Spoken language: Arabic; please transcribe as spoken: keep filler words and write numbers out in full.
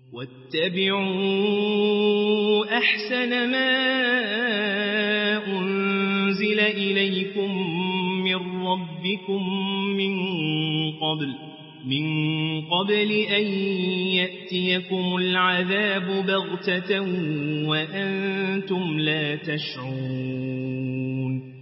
واتبعوا أحسن ما أنزل إليكم من ربكم من قبل من قبل أن يأتيكم العذاب بغتة وأنتم لا تشعرون